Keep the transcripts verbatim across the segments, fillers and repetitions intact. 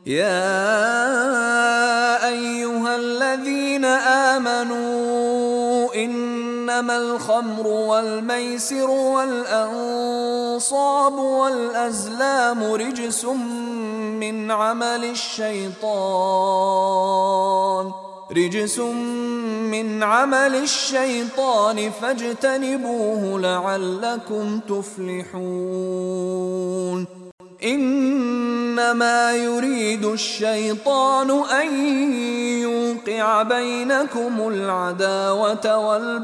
يا أيها الذين آمنوا إنما الخمر والميسر والأنصاب والأزلام رجس من عمل الشيطان رجس من عمل الشيطان فاجتنبوه لعلكم تفلحون. إنما يريد الشيطان أن يوقع بينكم العداوة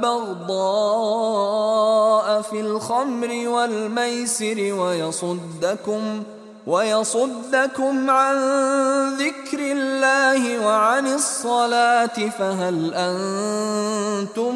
والبغضاء في الخمر والميسر ويصدكم ويصدكم عن ذكر الله وعن الصلاة فهل أنتم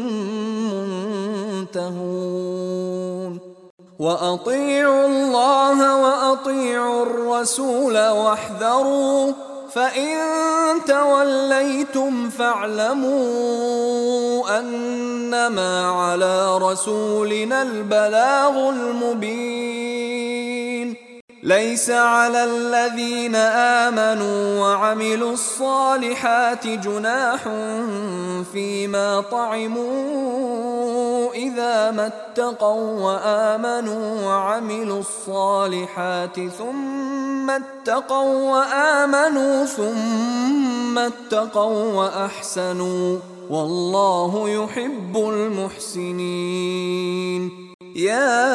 منتهون؟ وأطيعوا الله وأطيعوا الرسول واحذروا فإن توليتم فاعلموا أنما على رسولنا البلاغ المبين. ليس على الذين آمنوا وعملوا الصالحات جناح فيما طعموا إذا ما اتقوا وآمنوا وعملوا الصالحات ثم اتقوا وآمنوا ثم اتقوا وأحسنوا والله يحب المحسنين. يا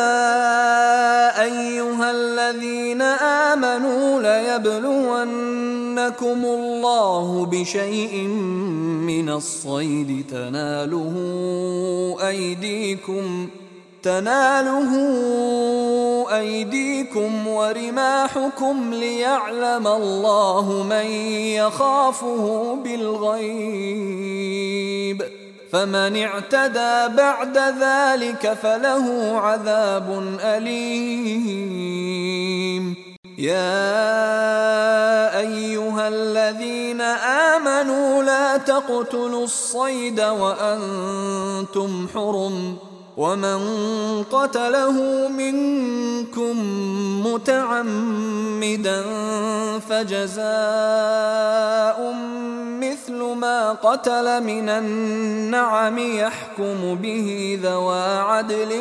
أيها الذين آمنوا ليبلونكم الله بشيء من الصيد تناله أيديكم تناله أيديكم ورماحكم ليعلم الله من يخافه بالغيب فمن اعتدى بعد ذلك فله عذاب أليم. يا أيها الذين آمنوا لا تقتلوا الصيد وأنتم حرم ومن قتله منكم متعمدا فجزاء مثل ما قتل من النعم يحكم به ذوى عدل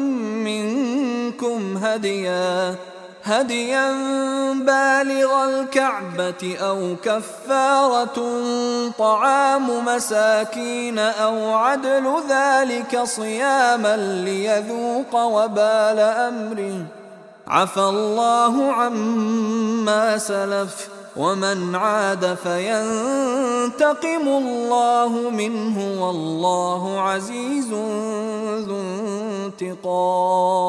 منكم هديا هديا بالغ الكعبة أو كفارة طعام مساكين أو عدل ذلك صياما ليذوق وبال أمره عفى الله عما سلف ومن عاد فينتقم الله منه والله عزيز ذو انتقام.